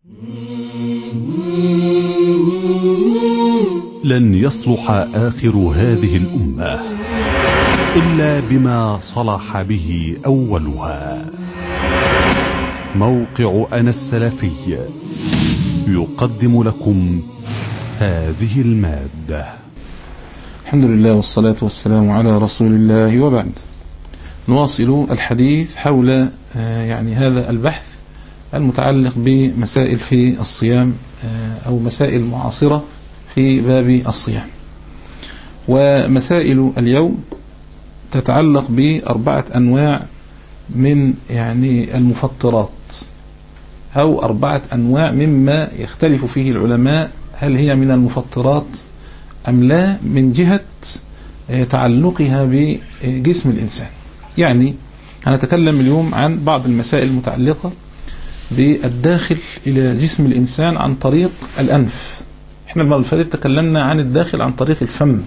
لن يصلح آخر هذه الأمة إلا بما صلح به أولها. موقع أنا السلفي يقدم لكم هذه المادة. الحمد لله والصلاة والسلام على رسول الله، وبعد. نواصل الحديث حول هذا البحث المتعلق بمسائل في الصيام أو مسائل معاصرة في باب الصيام. ومسائل اليوم تتعلق بأربعة أنواع من المفطرات، أو أربعة أنواع مما يختلف فيه العلماء هل هي من المفطرات أم لا، من جهة تعلقها بجسم الإنسان. هنتكلم اليوم عن بعض المسائل المتعلقة بالداخل إلى جسم الإنسان عن طريق الأنف. احنا المرة اللي فاتت تكلمنا عن الداخل عن طريق الفم،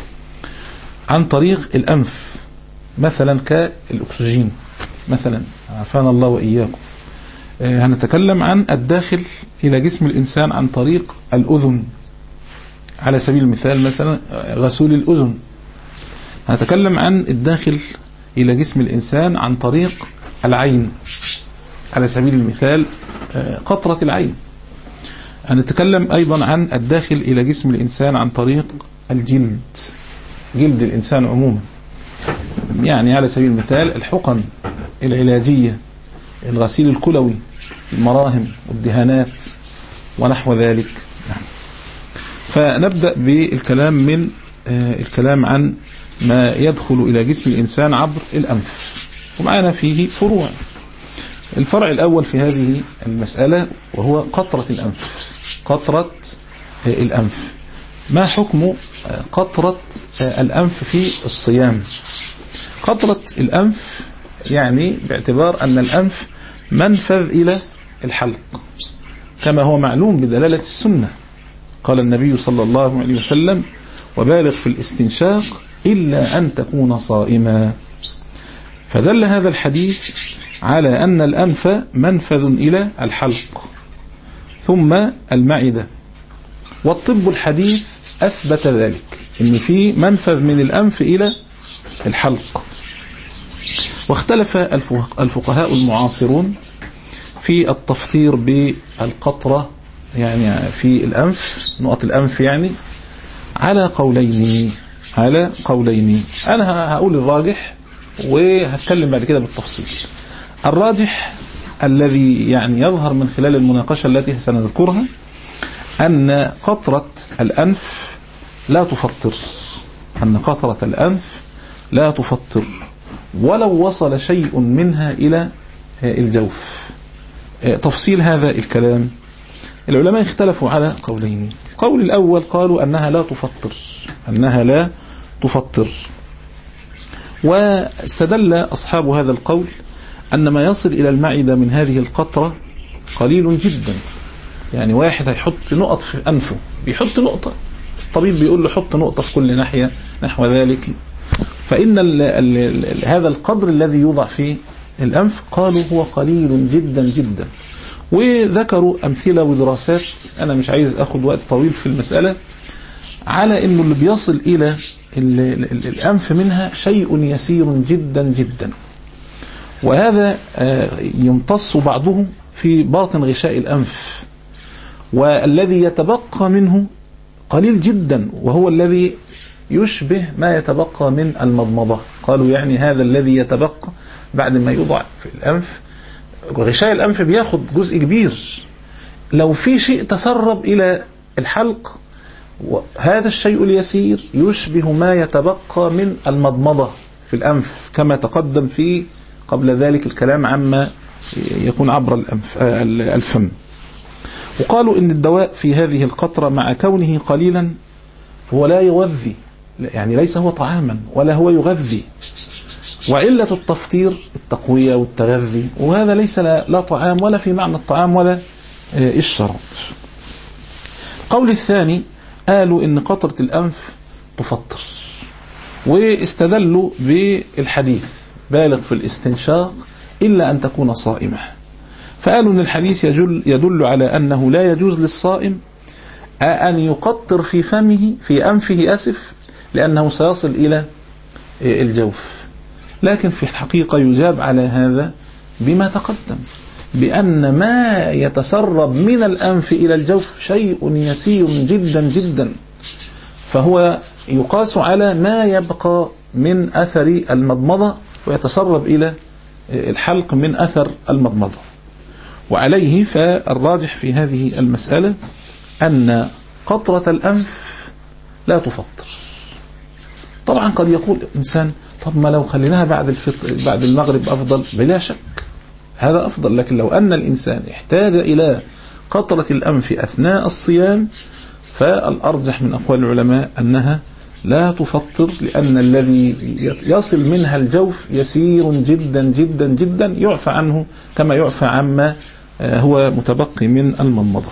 عن طريق الأنف، مثلا كالأكسجين مثلا، عافانا الله وإياكم. هنتكلم عن الداخل إلى جسم الإنسان عن طريق الأذن، على سبيل المثال مثلا غسول الأذن. هنتكلم عن الداخل إلى جسم الإنسان عن طريق العين، على سبيل المثال قطرة العين. هنتكلم أيضا عن الداخل إلى جسم الإنسان عن طريق الجلد، جلد الإنسان عموما، على سبيل المثال الحقن العلاجية، الغسيل الكلوي، المراهم والدهانات ونحو ذلك. فنبدأ بالكلام من الكلام عن ما يدخل إلى جسم الإنسان عبر الأنف، ومعنا فيه فروع. الفرع الأول في هذه المسألة وهو قطرة الأنف. قطرة الأنف، ما حكم قطرة الأنف في الصيام؟ قطرة الأنف باعتبار أن الأنف منفذ إلى الحلق، كما هو معلوم بدلالة السنة. قال النبي صلى الله عليه وسلم: وبالغ في الاستنشاق إلا أن تكون صائما. فدل هذا الحديث على أن الأنف منفذ إلى الحلق ثم المعدة، والطب الحديث أثبت ذلك، إن في منفذ من الأنف إلى الحلق. واختلف الفقهاء المعاصرون في التفطير بالقطرة في الأنف، نقط الأنف على قولين. أنا هقول الراجح وهتكلم بعد كده بالتفصيل. الراجح الذي يظهر من خلال المناقشة التي سنذكرها أن قطرة الأنف لا تفطر، أن قطرة الأنف لا تفطر ولو وصل شيء منها إلى الجوف. تفصيل هذا الكلام، العلماء اختلفوا على قولين. القول الأول قالوا أنها لا تفطر، واستدل أصحاب هذا القول أن ما يصل إلى المعدة من هذه القطرة قليل جدا. واحد هيحط نقط في أنفه، بيحط نقطة، الطبيب بيقول له حط نقطة في كل ناحية نحو ذلك، فإن هذا القدر الذي يوضع في الأنف قالوا هو قليل جدا جدا. وذكروا أمثلة ودراسات، أنا مش عايز أخذ وقت طويل في المسألة، على أنه اللي بيصل إلى الأنف منها شيء يسير جدا جدا، وهذا يمتص بعضه في باطن غشاء الأنف، والذي يتبقى منه قليل جدا، وهو الذي يشبه ما يتبقى من المضمضة. قالوا هذا الذي يتبقى بعد ما يوضع في الأنف، غشاء الأنف بياخد جزء كبير، لو في شيء تسرب إلى الحلق، هذا الشيء اليسير يشبه ما يتبقى من المضمضة في الأنف، كما تقدم في قبل ذلك الكلام عما يكون عبر الفم. وقالوا إن الدواء في هذه القطرة مع كونه قليلا هو لا يغذي، ليس هو طعاما ولا هو يغذي، وعلة التفطير التقوية والتغذي، وهذا ليس لا طعام ولا في معنى الطعام ولا الشراب. القول الثاني قالوا إن قطرة الأنف تفطر، واستدلوا بالحديث بالغ في الاستنشاق إلا أن تكون صائمة. فقالوا أن الحديث يدل على أنه لا يجوز للصائم أن يقطر في أنفه لأنه سيصل إلى الجوف. لكن في الحقيقة يجاب على هذا بما تقدم، بأن ما يتسرب من الأنف إلى الجوف شيء يسير جدا جدا، فهو يقاس على ما يبقى من أثر المضمضة ويتسرب إلى الحلق من أثر المضمضة. وعليه فالراجح في هذه المسألة أن قطرة الأنف لا تفطر. طبعا قد يقول إنسان طب ما لو خليناها بعد المغرب أفضل، بلا شك هذا أفضل، لكن لو أن الإنسان احتاج إلى قطرة الأنف أثناء الصيام فالأرجح من أقوال العلماء أنها لا تفطر، لأن الذي يصل منها الجوف يسير جدا جدا جدا، يعفى عنه كما يعفى عما هو متبقي من المضمضة.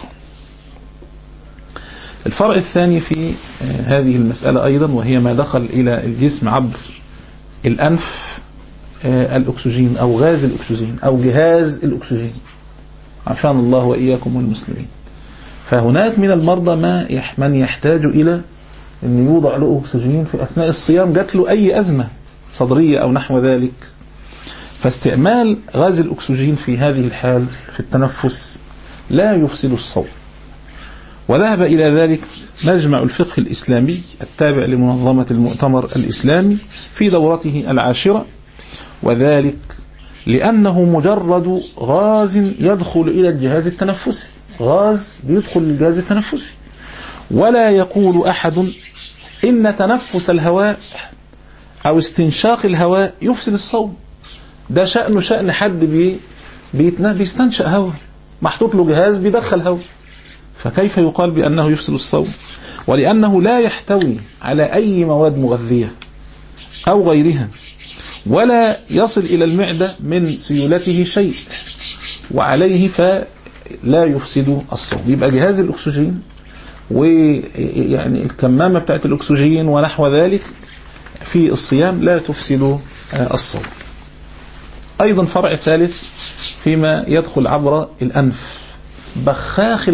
الفرع الثاني في هذه المسألة أيضا، وهي ما دخل إلى الجسم عبر الأنف، الأكسجين أو غاز الأكسجين أو جهاز الأكسجين، عافانا الله وإياكم والمسلمين. فهناك من المرضى من يحتاج إلى أن يوضع له أكسجين في أثناء الصيام، جات له أي أزمة صدرية أو نحو ذلك، فاستعمال غاز الأكسجين في هذه الحال في التنفس لا يفسد الصوم. وذهب إلى ذلك مجمع الفقه الإسلامي التابع لمنظمة المؤتمر الإسلامي في دورته 10، وذلك لأنه مجرد غاز يدخل إلى الجهاز التنفسي، غاز بيدخل للجهاز التنفسي، ولا يقول أحد إن تنفس الهواء أو استنشاق الهواء يفسد الصوم. ده شأن حد بيستنشق هواء، محطوط له جهاز بيدخل هواء، فكيف يقال بأنه يفسد الصوم؟ ولأنه لا يحتوي على أي مواد مغذية أو غيرها، ولا يصل إلى المعدة من سيولته شيء، وعليه فلا يفسد الصوم. يبقى جهاز الأكسجين ويعني الكمامة بتاعت الأكسجين ونحو ذلك في الصيام لا تفسد الصوم. أيضا فرع ثالث فيما يدخل عبر الأنف، بخاخ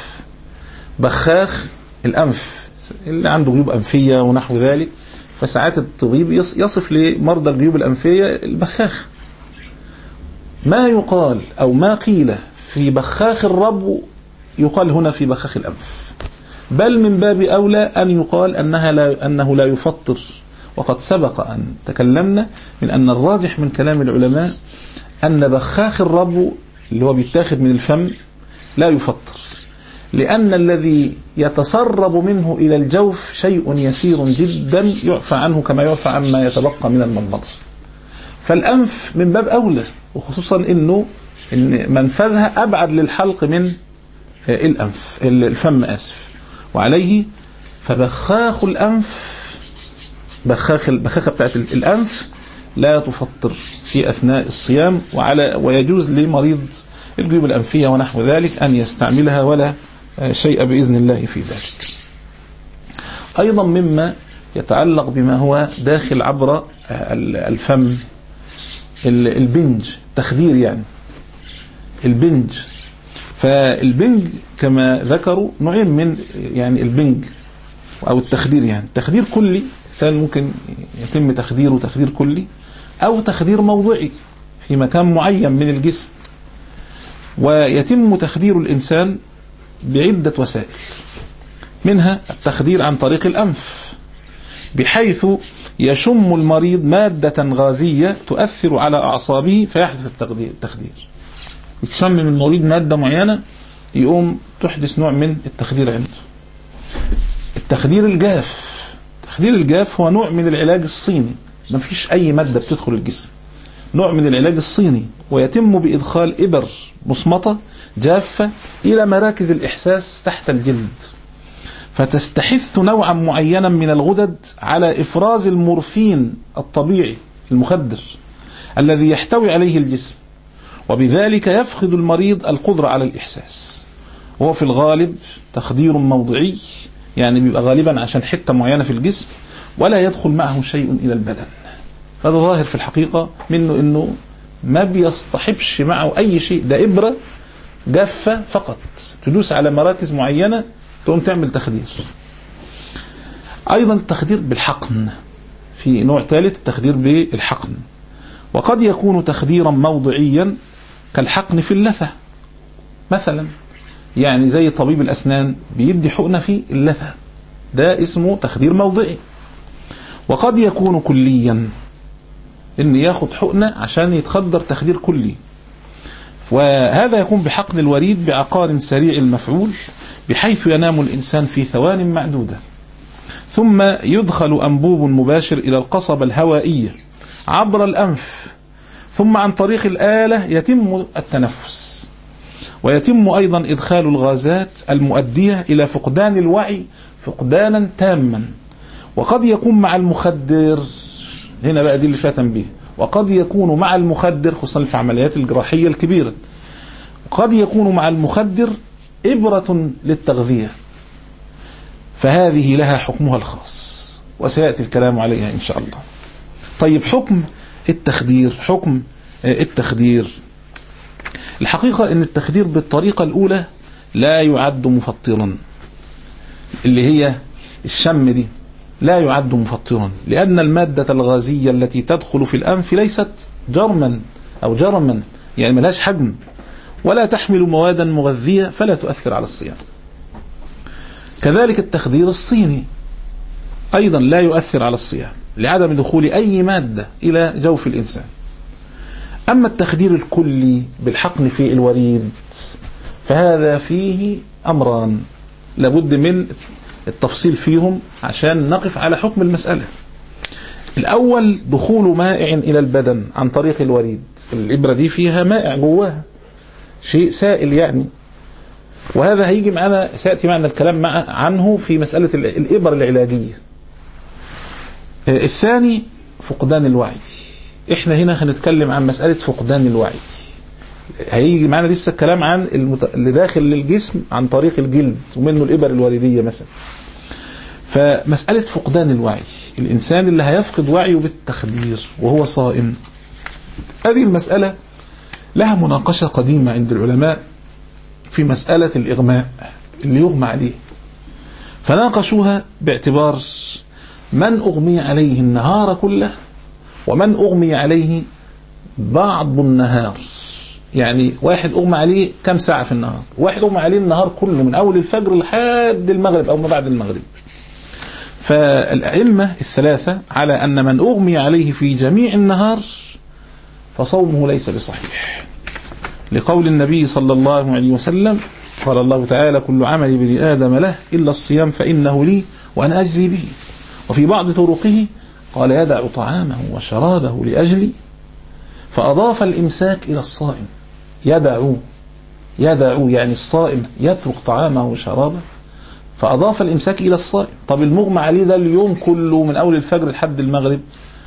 الأنف اللي عنده جيوب أنفية ونحو ذلك، فساعات الطبيب يصف لمرضى الجيوب الأنفية البخاخ. ما يقال أو ما قيل في بخاخ الربو يقال هنا في بخاخ الأنف، بل من باب أولى أن يقال أنه لا يفطر. وقد سبق أن تكلمنا من أن الراجح من كلام العلماء أن بخاخ الربو اللي هو بيتاخد من الفم لا يفطر، لأن الذي يتسرب منه إلى الجوف شيء يسير جدا يعفى عنه كما يعفى عما يتبقى من المضمضة. فالأنف من باب أولى، وخصوصا إن منفذها أبعد للحلق من الفم وعليه فبخاخ الأنف، البخاخة بتاعت الأنف لا تفطر في أثناء الصيام، ويجوز لمريض الجيوب الأنفية ونحو ذلك أن يستعملها ولا شيء بإذن الله في ذلك. أيضا مما يتعلق بما هو داخل عبر الفم البنج، تخدير يعني البنج. فالبنج كما ذكروا نوعين من يعني البنج أو التخدير، يعني تخدير كلي، إنسان ممكن يتم تخديره تخدير كلي، أو تخدير موضعي في مكان معين من الجسم. ويتم تخدير الإنسان بعدة وسائل، منها التخدير عن طريق الأنف، بحيث يشم المريض مادة غازية تؤثر على أعصابه فيحدث التخدير. يشم المريض مادة معينة يقوم تحدث نوع من التخدير عنده. التخدير الجاف هو نوع من العلاج الصيني، ما فيش أي مادة بتدخل الجسم، نوع من العلاج الصيني، ويتم بإدخال إبر مصمتة جافة إلى مراكز الإحساس تحت الجلد، فتستحث نوعا معينا من الغدد على إفراز المورفين الطبيعي المخدر الذي يحتوي عليه الجسم، وبذلك يفقد المريض القدرة على الإحساس. وهو في الغالب تخدير موضعي، يعني بيبقى غالبا عشان حتة معينة في الجسم ولا يدخل معه شيء إلى البدن. هذا ظاهر في الحقيقة منه أنه ما بيصطحبش معه أي شيء، ده إبرة جافة فقط تدوس على مراكز معينة تقوم تعمل تخدير. أيضا التخدير بالحقن، في نوع ثالث التخدير بالحقن، وقد يكون تخديرا موضعيا كالحقن في اللثة مثلا، يعني زي طبيب الأسنان بيدي حقنة في اللثة، ده اسمه تخدير موضعي. وقد يكون كليا، إن ياخد حقنة عشان يتخدر تخدير كلي، وهذا يكون بحقن الوريد بعقار سريع المفعول بحيث ينام الإنسان في ثوان معدودة، ثم يدخل أنبوب مباشر إلى القصبة الهوائية عبر الأنف، ثم عن طريق الآلة يتم التنفس، ويتم أيضا إدخال الغازات المؤدية إلى فقدان الوعي فقدانا تاما. وقد يكون مع المخدر، هنا بقى دي اللي فيها تنبيه، وقد يكون مع المخدر خصوصا في عمليات الجراحية الكبيرة، قد يكون مع المخدر إبرة للتغذية، فهذه لها حكمها الخاص وسيأتي الكلام عليها إن شاء الله. طيب حكم التخدير، حكم التخدير، الحقيقة أن التخدير بالطريقة الأولى لا يعد مفطرا، اللي هي الشم دي لا يعد مفطرا، لأن المادة الغازية التي تدخل في الأنف ليست جرما أو جرما، يعني ملهاش حجم ولا تحمل مواد مغذية فلا تؤثر على الصيام. كذلك التخدير الصيني أيضا لا يؤثر على الصيام لعدم دخول أي مادة إلى جوف الإنسان. أما التخدير الكلي بالحقن في الوريد فهذا فيه أمران لابد من التفصيل فيهم عشان نقف على حكم المسألة. الأول دخول مائع إلى البدن عن طريق الوريد، الإبرة دي فيها مائع جواها، شيء سائل يعني، وهذا هيجي معنا سيأتي معنا الكلام عنه في مسألة الإبر العلاجية. الثاني فقدان الوعي، احنا هنا هنتكلم عن مسألة فقدان الوعي، هيجي معنا لسه الكلام عن اللي داخل للجسم عن طريق الجلد ومنه الإبر الوريدية مثلا. فمسألة فقدان الوعي، الإنسان اللي هيفقد وعيه بالتخدير وهو صائم، هذه المسألة لها مناقشة قديمة عند العلماء في مسألة الإغماء اللي يغمى عليه، فناقشوها باعتبار من أغمي عليه النهار كله ومن أغمي عليه بعض النهار، يعني واحد أغمى عليه كم ساعة في النهار، واحد أغمى عليه النهار كله من أول الفجر لحد المغرب أو ما بعد المغرب. فالأئمة الثلاثة على أن من أغمي عليه في جميع النهار فصومه ليس بصحيح، لقول النبي صلى الله عليه وسلم قال الله تعالى كل عمل ابن آدم له إلا الصيام فإنه لي وأنا أجزي به. وفي بعض طرقه قال يدع طعامه وشرابه لأجلي، فأضاف الإمساك إلى الصائم، يدع يعني الصائم يترك طعامه وشرابه، فأضاف الإمساك إلى الصائم. طب المغمى عليه ده اليوم كله من أول الفجر لحد المغرب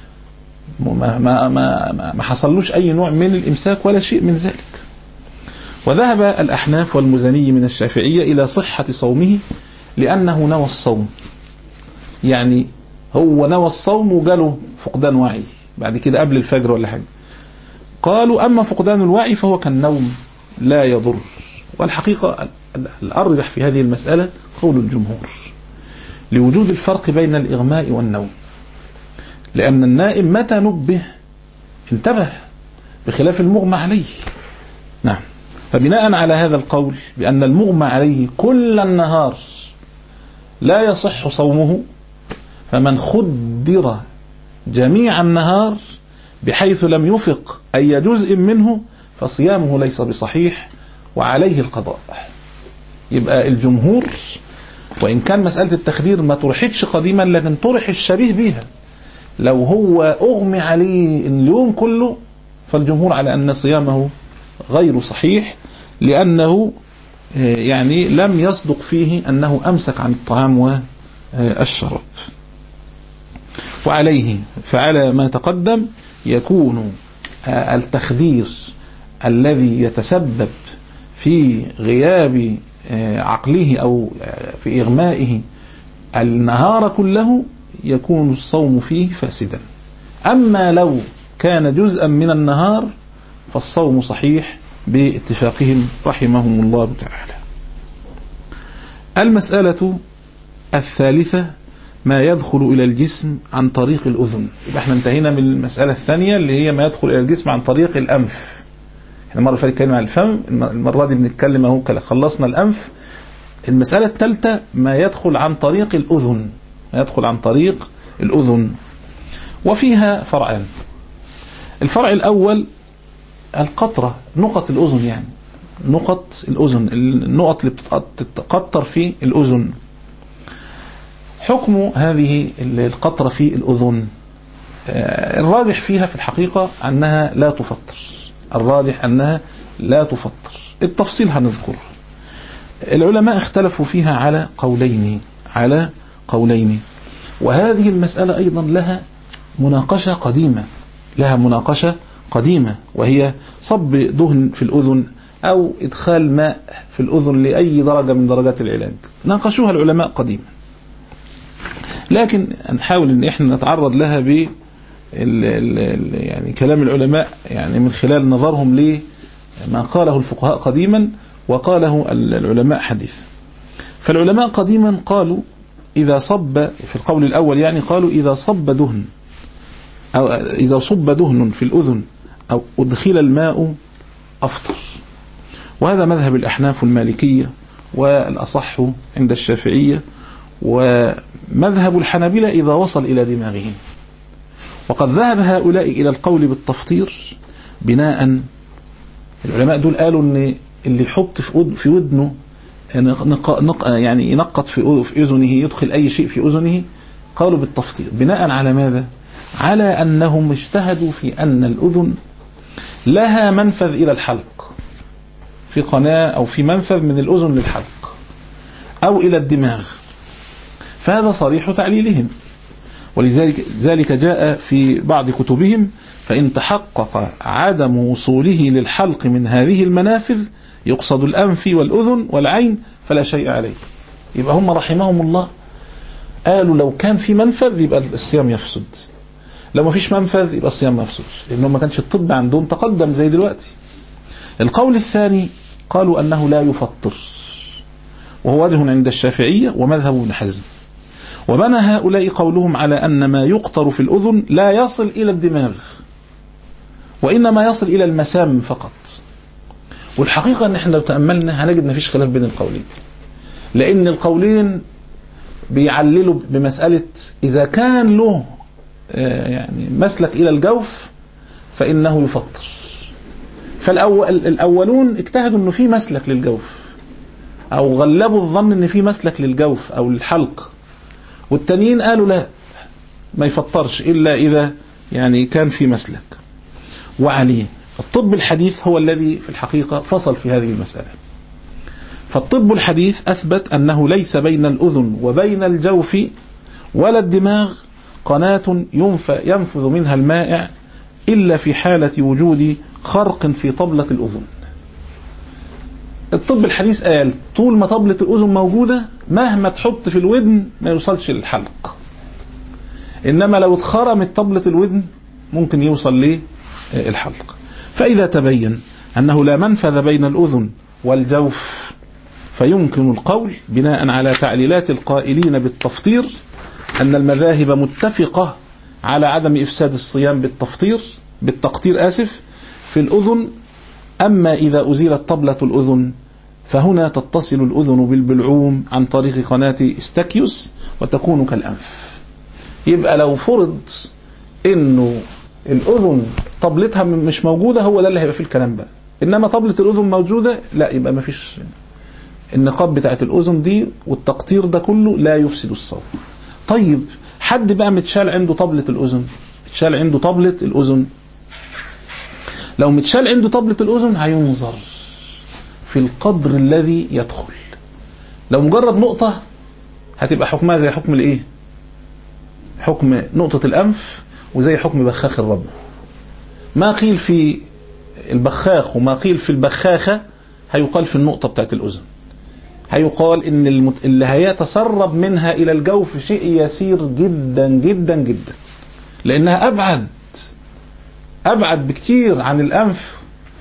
ما حصلوش أي نوع من الإمساك ولا شيء من ذلك. وذهب الأحناف والمزني من الشافعية إلى صحة صومه لأنه نوى الصوم، يعني هو نوى الصوم وجاله فقدان وعي بعد كده قبل الفجر ولا حاجة. قالوا أما فقدان الوعي فهو كالنوم لا يضر. والحقيقة الأرجح في هذه المسألة قول الجمهور لوجود الفرق بين الإغماء والنوم، لأن النائم متى نبه انتبه بخلاف المغمى عليه. نعم، فبناء على هذا القول بأن المغمى عليه كل النهار لا يصح صومه، فمن خدر جميع النهار بحيث لم يفق أي جزء منه فصيامه ليس بصحيح وعليه القضاء. يبقى الجمهور وإن كان مسألة التخدير ما طرحتش قديما لكن طرح الشبيه بها، لو هو أغمي عليه اليوم كله فالجمهور على أن صيامه غير صحيح، لأنه يعني لم يصدق فيه أنه أمسك عن الطعام والشراب. وعليه فعلى ما تقدم يكون التخدير الذي يتسبب في غياب عقله أو في إغمائه النهار كله يكون الصوم فيه فاسدا. أما لو كان جزءا من النهار فالصوم صحيح باتفاقهم رحمهم الله تعالى. المسألة الثالثة ما يدخل إلى الجسم عن طريق الأذن. يبقى احنا انتهينا من المسألة الثانية اللي هي ما يدخل إلى الجسم عن طريق الأنف. احنا المرة اللي فاتت اتكلمنا عن الفم، المرة دي بنتكلم اهو خلصنا الأنف. المسألة الثالثة ما يدخل عن طريق الأذن، ما يدخل عن طريق الأذن، وفيها فرعان. الفرع الأول القطرة، نقط الأذن، يعني نقط الأذن، النقط اللي بتتقطر في الأذن. حكم هذه القطرة في الأذن الراجح فيها في الحقيقة أنها لا تفطر، الراجح أنها لا تفطر. التفصيل هنذكر. العلماء اختلفوا فيها على قولين، وهذه المسألة أيضا لها مناقشة قديمة، وهي صب دهن في الأذن أو إدخال ماء في الأذن لأي درجة من درجات العلاج. ناقشوها العلماء قديما، لكن نحاول ان احنا نتعرض لها ب يعني كلام العلماء، يعني من خلال نظرهم لما قاله الفقهاء قديما وقاله العلماء حديثا. فالعلماء قديما قالوا إذا صب، في القول الأول يعني قالوا إذا صب دهن أو إذا صب دهن في الأذن أو أدخل الماء أفطر. وهذا مذهب الأحناف المالكية، والأصح عند الشافعية، ومذهب الحنابلة إذا وصل إلى دماغهم. وقد ذهب هؤلاء إلى القول بالتفطير بناء، العلماء دول قالوا أن اللي يحط في ودنه يعني ينقط في أذنه، يدخل أي شيء في أذنه، قالوا بالتفطير بناء على ماذا؟ على أنهم اجتهدوا في أن الأذن لها منفذ إلى الحلق، في قناة أو في منفذ من الأذن للحلق أو إلى الدماغ، فهذا صريح تعليلهم. ولذلك جاء في بعض كتبهم فإن تحقق عدم وصوله للحلق من هذه المنافذ يقصد الأنف والأذن والعين فلا شيء عليه. يبقى هم رحمهم الله قالوا لو كان في منفذ يبقى الصيام يفسد، لو ما فيش منفذ يبقى الصيام ما يفسدش، لأنه ما كانش الطب عندهم تقدم زي دلوقتي. القول الثاني قالوا أنه لا يفطر، وهو وجه عند الشافعية ومذهب ابن حزم. وبنى هؤلاء قولهم على أن ما يقطر في الأذن لا يصل إلى الدماغ، وإنما يصل إلى المسام فقط. والحقيقة أن احنا لو تأملنا هنجد ما فيش خلاف بين القولين، لأن القولين بيعللوا بمسألة إذا كان له يعني مسلك إلى الجوف فإنه يفطر. فالأولون اجتهدوا أنه في مسلك للجوف، أو غلبوا الظن أن في مسلك للجوف أو للحلق، والتانيين قالوا لا، ما يفطرش إلا إذا يعني كان في مسلك. وعليه الطب الحديث هو الذي في الحقيقة فصل في هذه المسألة. فالطب الحديث أثبت أنه ليس بين الأذن وبين الجوف ولا الدماغ قناة ينفذ منها المائع إلا في حالة وجود خرق في طبلة الأذن. الطب الحديث قال طول ما طبلة الأذن موجودة مهما تحط في الودن ما يوصلش للحلق، إنما لو اتخرمت طبلة الودن ممكن يوصل للحلق. فإذا تبين أنه لا منفذ بين الأذن والجوف فيمكن القول بناء على تعليلات القائلين بالتفطير أن المذاهب متفقة على عدم إفساد الصيام بالتقطير في الأذن. أما إذا أزيلت طبلة الأذن فهنا تتصل الأذن بالبلعوم عن طريق قناة استاكيوس وتكون كالأنف. يبقى لو فرض إنه الأذن طبلتها مش موجودة، هو ده اللي هيبقى فيه الكلام بقى. إنما طبلة الأذن موجودة لا، يبقى ما فيش النقاب بتاعت الأذن دي والتقطير ده كله لا يفسد الصوم. طيب حد بقى متشال عنده طبلة الأذن، متشال عنده طبلة الأذن، لو متشال عنده طبلة الأذن هينظر في القدر الذي يدخل. لو مجرد نقطة هتبقى حكمها زي حكم الإيه؟ حكم نقطة الأنف، وزي حكم بخاخ الرب. ما قيل في البخاخ وما قيل في البخاخة هيقال في النقطة بتاعت الأذن. هيقال إن اللي هيتسرب منها إلى الجوف شيء يسير جدا جدا جدا، لأنها أبعد بكتير عن الأنف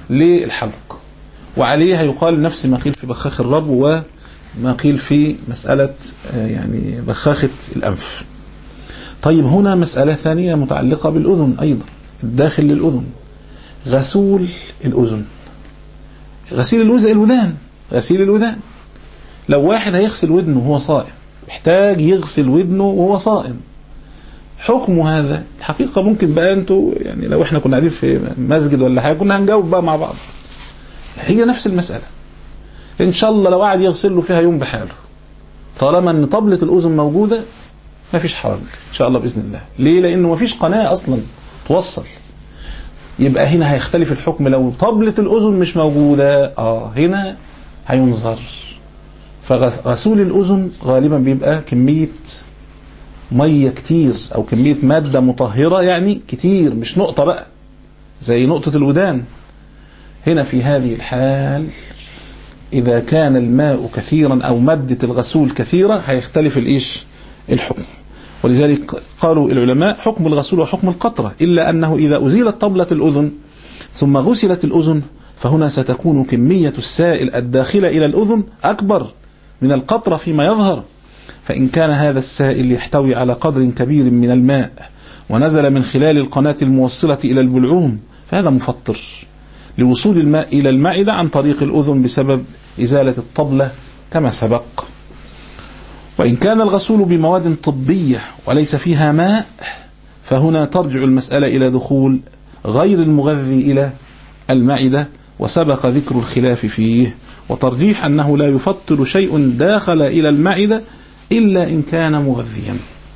للحلق، وعليها يقال نفس ما قيل في بخاخ الرب وما قيل في مسألة يعني بخاخة الأنف. طيب هنا مسألة ثانية متعلقة بالأذن أيضا، الداخل للأذن، غسول الأذن، غسيل الودان، غسيل الودان. لو واحد هيغسل ودنه وهو صائم، محتاج يغسل ودنه وهو صائم، حكم هذا الحقيقة ممكن بقى انتوا يعني لو احنا كنا قاعدين في مسجد ولا حاجة كنا هنجاوب بقى مع بعض. هي نفس المسألة، ان شاء الله لو قعد يغسل له فيها يوم بحاله، طالما ان طبلة الأذن موجودة ما فيش حرج ان شاء الله بإذن الله. ليه؟ لأنه ما فيش قناة أصلا توصل. يبقى هنا هيختلف الحكم، لو طبلة الأذن مش موجودة هنا هينظر. فغسول الأذن غالبا بيبقى كمية مية كتير أو كمية مادة مطهرة يعني كتير، مش نقطة بقى زي نقطة الودان. هنا في هذه الحال إذا كان الماء كثيرا أو مادة الغسول كثيرة هيختلف الحكم. ولذلك قالوا العلماء حكم الغسول وحكم القطرة، إلا أنه إذا أزيلت طبلة الأذن ثم غسلت الأذن فهنا ستكون كمية السائل الداخلة إلى الأذن أكبر من القطرة فيما يظهر. فإن كان هذا السائل يحتوي على قدر كبير من الماء ونزل من خلال القناة الموصلة إلى البلعوم فهذا مفطر لوصول الماء إلى المعدة عن طريق الأذن بسبب إزالة الطبلة كما سبق. وإن كان الغسول بمواد طبية وليس فيها ماء فهنا ترجع المسألة إلى دخول غير المغذي إلى المعدة، وسبق ذكر الخلاف فيه وترجيح أنه لا يفطر شيء داخل إلى المعدة إلا إن كان مغذيا.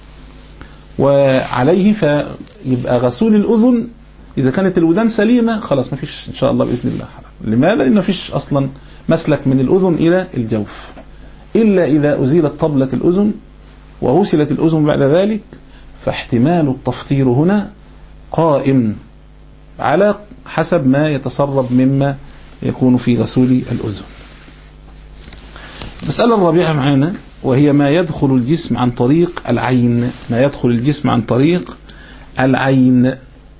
وعليه فيبقى غسول الأذن إذا كانت الودان سليمة خلاص ما فيش إن شاء الله بإذن الله. لماذا؟ لأنه فيش أصلا مسلك من الأذن إلى الجوف، إلا إذا أزيلت طبلة الأذن وغسلت الأذن بعد ذلك، فاحتمال التفطير هنا قائم على حسب ما يتسرب مما يكون في غسول الأذن. المسألة الرابعة معنا وهي ما يدخل الجسم عن طريق العين. ما يدخل الجسم عن طريق العين،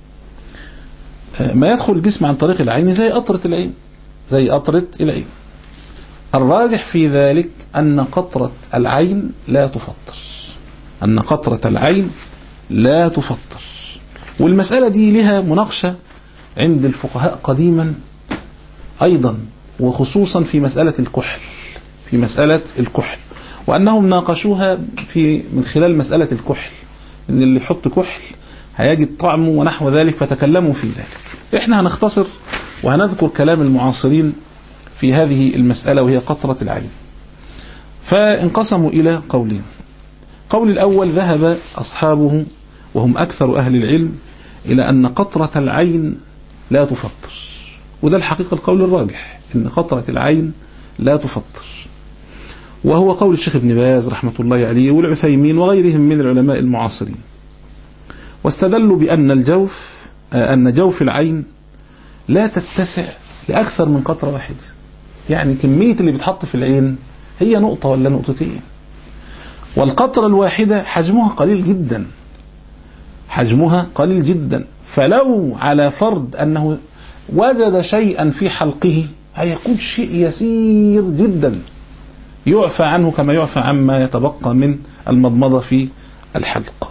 ما يدخل الجسم عن طريق العين زي قطرة العين، زي قطرة العين. الراجح في ذلك أن قطرة العين لا تفطر، أن قطرة العين لا تفطر. والمسألة دي لها مناقشة عند الفقهاء قديما أيضا، وخصوصا في مسألة الكحل، في مسألة الكحل، وأنهم ناقشوها من خلال مسألة الكحل، إن اللي يحط كحل هيجد طعمه ونحو ذلك، فتكلموا في ذلك. إحنا هنختصر وهنذكر كلام المعاصرين في هذه المسألة وهي قطرة العين. فانقسموا إلى قولين. قول الأول ذهب أصحابه وهم أكثر أهل العلم إلى أن قطرة العين لا تفطر، وده الحقيقة القول الراجح، أن قطرة العين لا تفطر، وهو قول الشيخ ابن باز رحمة الله عليه والعثيمين وغيرهم من العلماء المعاصرين. واستدلوا بأن أن جوف العين لا تتسع لأكثر من قطرة واحدة، يعني كمية اللي بتحط في العين هي نقطة ولا نقطتين، والقطرة الواحدة حجمها قليل جدا، حجمها قليل جدا. فلو على فرض أنه وجد شيئا في حلقه هيكون شيء يسير جدا يعفى عنه كما يعفى عما يتبقى من المضمضة في الحلق.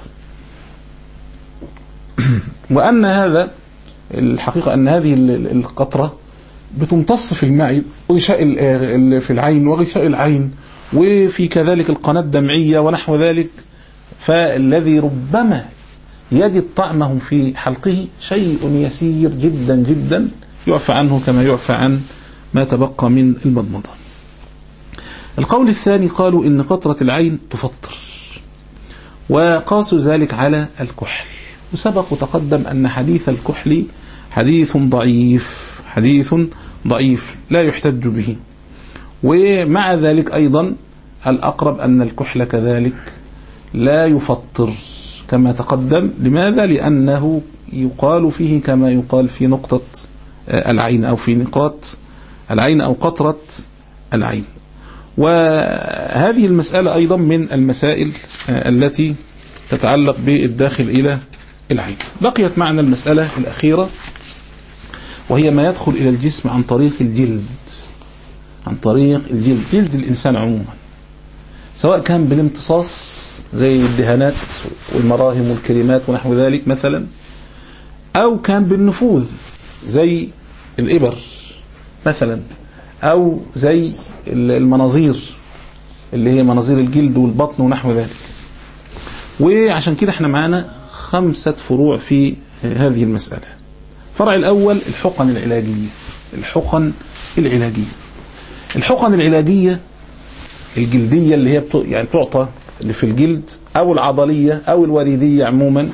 وأن هذا الحقيقة أن هذه القطرة بتمتص في المعد وغشاء في العين وغشاء العين وفي كذلك القناة الدمعية ونحو ذلك، فالذي ربما يجد طعمه في حلقه شيء يسير جدا جدا يعفى عنه كما يعفى عن ما تبقى من المضمضة. القول الثاني قالوا إن قطرة العين تفطر، وقاسوا ذلك على الكحل، وسبق وتقدم أن حديث الكحل حديث ضعيف، حديث ضعيف لا يحتج به. ومع ذلك أيضا الأقرب أن الكحل كذلك لا يفطر كما تقدم. لماذا؟ لأنه يقال فيه كما يقال في نقطة العين أو في نقاط العين أو قطرة العين. وهذه المسألة أيضا من المسائل التي تتعلق بالداخل إلى العين. بقيت معنا المسألة الأخيرة وهي ما يدخل إلى الجسم عن طريق الجلد، عن طريق الجلد، جلد الإنسان عموما، سواء كان بالامتصاص زي الدهانات والمراهم والكريمات ونحو ذلك مثلا، أو كان بالنفوذ زي الإبر مثلا، أو زي المناظير اللي هي مناظير الجلد والبطن ونحو ذلك. وعشان كده احنا معانا 5 فروع في هذه المسألة. الفرع الأول الحقن العلاجية. الحقن العلاجية، الحقن العلاجية الجلدية اللي هي يعني تعطى اللي في الجلد، أو العضلية أو الوريدية عموما.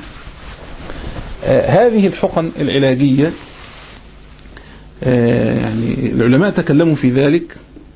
هذه الحقن العلاجية يعني العلماء تكلموا في ذلك،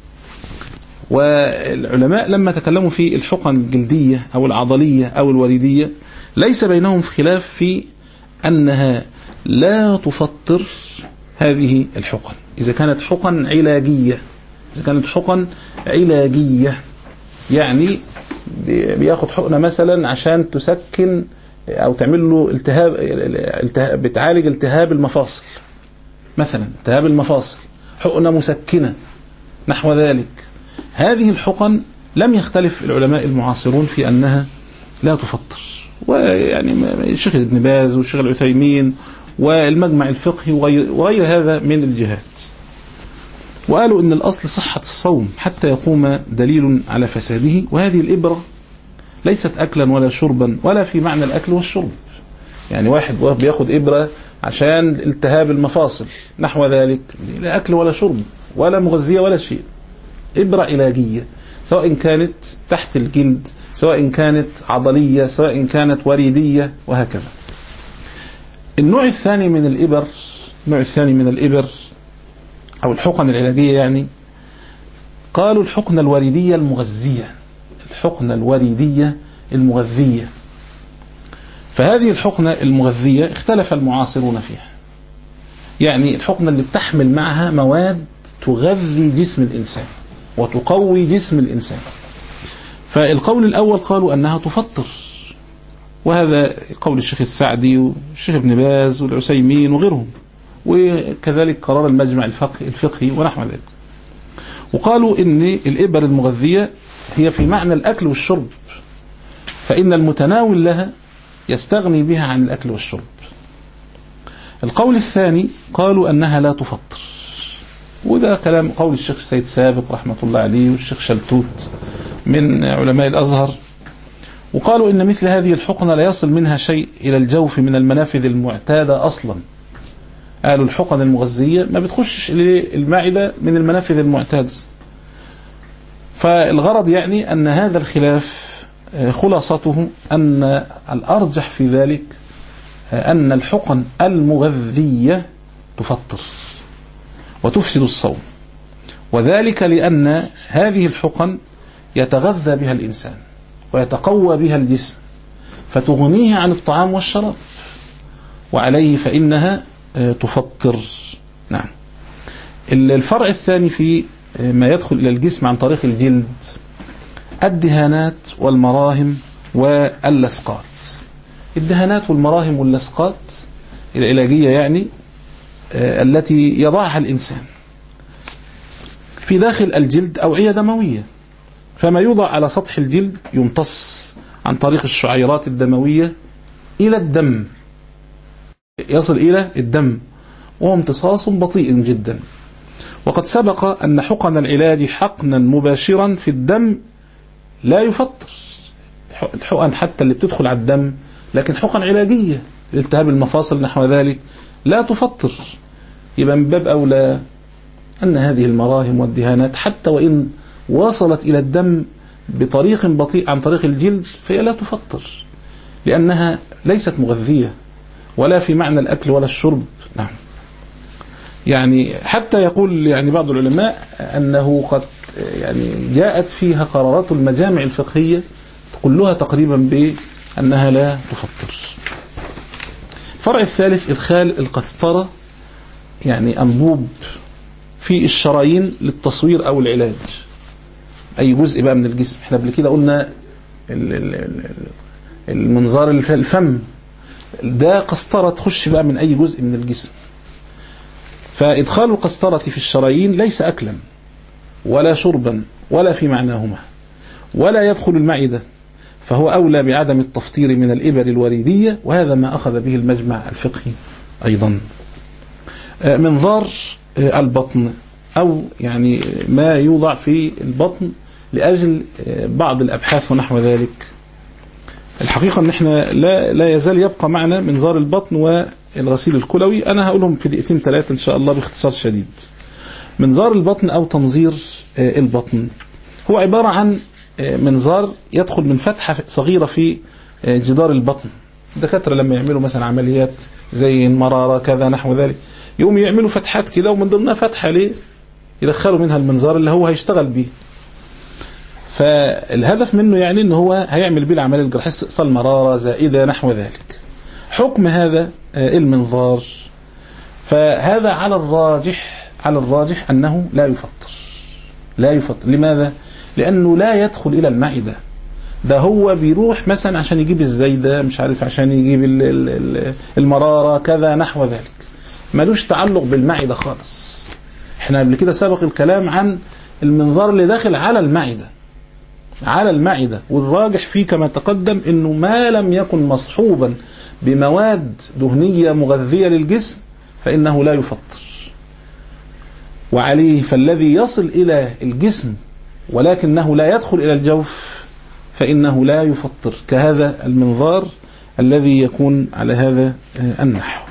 والعلماء لما تكلموا في الحقن الجلدية أو العضلية أو الوريدية ليس بينهم خلاف في أنها لا تفطر هذه الحقن إذا كانت حقن علاجية. إذا كانت حقن علاجية يعني بياخد حقنة مثلا عشان تسكن أو تعمل له التهاب، بتعالج التهاب المفاصل مثلا، التهاب المفاصل، حقنة مسكنة نحو ذلك. هذه الحقن لم يختلف العلماء المعاصرون في أنها لا تفطر، ويعني الشيخ ابن باز والشيخ العثيمين والمجمع الفقهي وغير هذا من الجهات، وقالوا إن الأصل صحة الصوم حتى يقوم دليل على فساده. وهذه الإبرة ليست أكلا ولا شربا ولا في معنى الأكل والشرب، يعني واحد بياخد إبرة عشان التهاب المفاصل نحو ذلك، لا أكل ولا شرب ولا مغذية ولا شيء، إبرة علاجية، سواء كانت تحت الجلد، سواء كانت عضلية، سواء كانت وريدية، وهكذا. النوع الثاني من الإبر، النوع الثاني من الإبر أو الحقن العلاجية يعني، قالوا الحقنة الوريدية المغذية، الحقنة الوريدية المغذية. فهذه الحقنة المغذية اختلف المعاصرون فيها، يعني الحقنة اللي بتحمل معها مواد تغذي جسم الإنسان وتقوي جسم الإنسان. فالقول الأول قالوا أنها تفطر، وهذا قول الشيخ السعدي والشيخ ابن باز والعثيمين وغيرهم، وكذلك قرار المجمع الفقهي ونحو ذلك. وقالوا إن الإبر المغذية هي في معنى الأكل والشرب، فإن المتناول لها يستغني بها عن الأكل والشرب. القول الثاني قالوا أنها لا تفطر، وده كلام قول الشيخ السيد سابق رحمة الله عليه والشيخ شلتوت من علماء الأزهر. وقالوا إن مثل هذه الحقنة لا يصل منها شيء إلى الجوف من المنافذ المعتادة أصلا. قالوا الحقن المغذية ما بتخشش للمعدة من المنافذ المعتادة. فالغرض يعني أن هذا الخلاف خلاصته أن الأرجح في ذلك أن الحقن المغذية تفطر وتفسد الصوم، وذلك لأن هذه الحقن يتغذى بها الإنسان ويتقوى بها الجسم، فتغنيه عن الطعام والشراب، وعليه فإنها تفطر. نعم. الفرع الثاني في ما يدخل إلى الجسم عن طريق الجلد الدهانات والمراهم واللصقات. الدهانات والمراهم واللصقات العلاجية يعني التي يضعها الإنسان في داخل الجلد أوعية دموية، فما يوضع على سطح الجلد يمتص عن طريق الشعيرات الدموية إلى الدم، يصل إلى الدم، وهو امتصاص بطيء جدا. وقد سبق أن حقن العلاج حقنا مباشرا في الدم لا يفطر، الحقن حتى اللي بتدخل على الدم لكن حقن علاجية التهاب المفاصل نحو ذلك لا تفطر. يبقى من باب أولى أن هذه المراهم والدهانات حتى وإن وصلت إلى الدم بطريق بطيء عن طريق الجلد فهي لا تفطر، لأنها ليست مغذية ولا في معنى الأكل ولا الشرب. نعم. يعني حتى يقول يعني بعض العلماء أنه قد يعني جاءت فيها قرارات المجامع الفقهية كلها تقريبا بأنها لا تفطر. الفرع الثالث إدخال القسطرة، يعني أنبوب في الشرايين للتصوير أو العلاج، أي جزء بقى من الجسم. احنا قبل كده قلنا المنظار الفم ده قسطرة تخش بقى من أي جزء من الجسم. فإدخال القسطرة في الشرايين ليس أكلا ولا شربا ولا في معناهما، ولا يدخل المعدة، فهو أولى بعدم التفطير من الإبر الوريدية، وهذا ما أخذ به المجمع الفقهي أيضا. منظار البطن أو يعني ما يوضع في البطن لأجل بعض الأبحاث ونحو ذلك. الحقيقة أن احنا لا يزال يبقى معنا منظار البطن والغسيل الكلوي، أنا هقولهم في دقيقتين 3 إن شاء الله باختصار شديد. منظار البطن أو تنظير البطن هو عبارة عن منظار يدخل من فتحة صغيرة في جدار البطن. الدكاترة لما يعملوا مثلا عمليات زي المرارة كذا نحو ذلك، يوم يعملوا فتحات كده ومن ضمنها فتحة ليه يدخلوا منها المنظار اللي هو هيشتغل به. فالهدف منه يعني ان هو هيعمل به العملية الجراحية، استئصال مرارة زائدة نحو ذلك. حكم هذا المنظار، فهذا على الراجح أنه لا يفطر. لماذا؟ لأنه لا يدخل إلى المعدة، ده هو بيروح مثلا عشان يجيب الزايدة، مش عارف عشان يجيب المرارة كذا نحو ذلك، ملوش تعلق بالمعدة خالص. احنا قبل كده سبق الكلام عن المنظار اللي داخل على المعدة، والراجح فيه كما تقدم انه ما لم يكن مصحوبا بمواد دهنية مغذية للجسم فإنه لا يفطر. وعليه فالذي يصل إلى الجسم ولكنه لا يدخل إلى الجوف فإنه لا يفطر، كهذا المنظار الذي يكون على هذا النحو.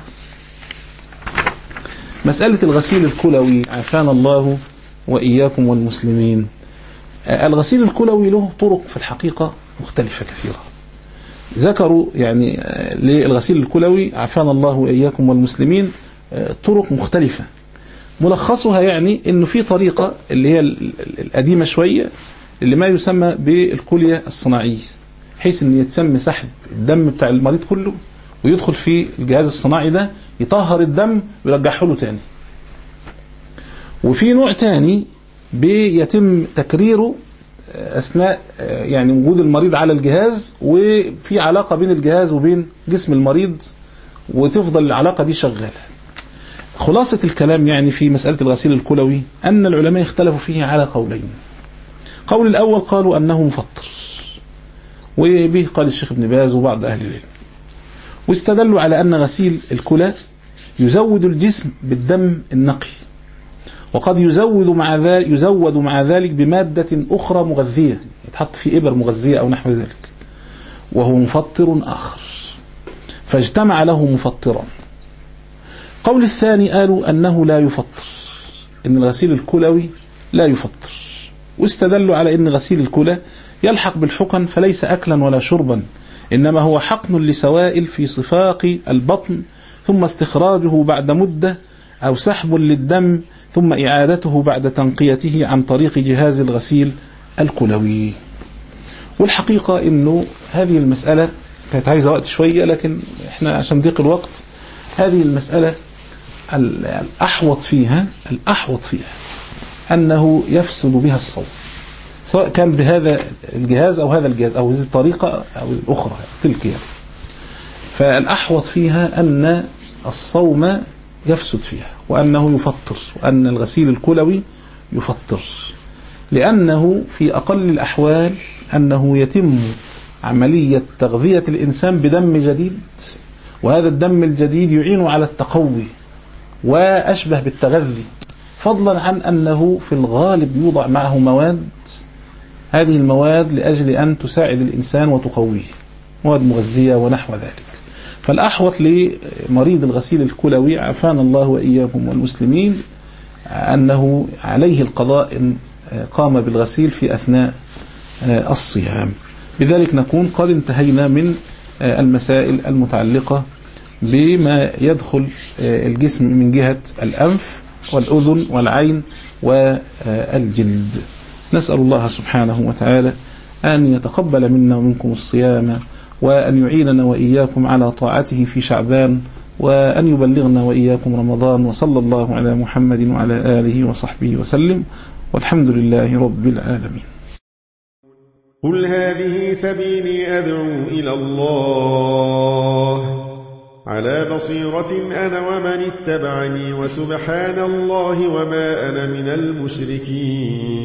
مسألة الغسيل الكلوي عافانا الله وإياكم والمسلمين. الغسيل الكلوي له طرق في الحقيقة مختلفة كثيرة، ذكروا يعني للغسيل الكلوي عافانا الله وإياكم والمسلمين طرق مختلفة. ملخصها يعني انه في طريقة اللي هي القديمة شوية اللي ما يسمى بالكلية الصناعية، حيث ان يتسمى سحب الدم بتاع المريض كله ويدخل في الجهاز الصناعي ده يطهر الدم ويرجعه له تاني. وفي نوع تاني بيتم تكريره أثناء يعني وجود المريض على الجهاز، وفي علاقة بين الجهاز وبين جسم المريض وتفضل العلاقة دي شغالة. خلاصة الكلام يعني في مسألة الغسيل الكلوي أن العلماء اختلفوا فيه على قولين. قول الأول قالوا أنه مفطر، وبه قال الشيخ ابن باز وبعض أهل العلم، واستدلوا على أن غسيل الكلى يزود الجسم بالدم النقي، وقد يزود مع ذلك بمادة أخرى مغذية، يتحط في إبر مغذية أو نحو ذلك، وهو مفطر آخر، فاجتمع له مفطران. قول الثاني قالوا أنه لا يفطر، إن الغسيل الكلوي لا يفطر، واستدلوا على أن غسيل الكلى يلحق بالحقن فليس أكلا ولا شربا، إنما هو حقن لسوائل في صفاق البطن ثم استخراجه بعد مدة، أو سحب للدم ثم إعادته بعد تنقيته عن طريق جهاز الغسيل الكلوي. والحقيقة إنه هذه المسألة كانت عايزة وقت شوية، لكن إحنا عشان ضيق الوقت هذه المسألة الأحوط فيها أنه يفسد بها الصوم، سواء كان بهذا الجهاز أو هذا الجهاز أو هذه الطريقة أو الأخرى تلك يعني. فالأحوط فيها أن الصوم يفسد فيها، وأنه يفطر، وأن الغسيل الكلوي يفطر، لأنه في أقل الأحوال أنه يتم عملية تغذية الإنسان بدم جديد، وهذا الدم الجديد يعين على التقوي وأشبه بالتغذي، فضلا عن أنه في الغالب يوضع معه مواد، هذه المواد لأجل أن تساعد الإنسان وتقويه، مواد مغذية ونحو ذلك. فالأحوط لمريض الغسيل الكلوي عافانا الله وإياكم والمسلمين أنه عليه القضاء إن قام بالغسيل في أثناء الصيام. بذلك نكون قد انتهينا من المسائل المتعلقة بما يدخل الجسم من جهة الأنف والأذن والعين والجلد. نسأل الله سبحانه وتعالى أن يتقبل منا ومنكم الصيام، وأن يعيننا وإياكم على طاعته في شعبان، وأن يبلغنا وإياكم رمضان. وصلى الله على محمد وعلى آله وصحبه وسلم، والحمد لله رب العالمين. قل هذه سبيلي أدعو إلى الله على بصيرة أنا ومن اتبعني وسبحان الله وما أنا من المشركين.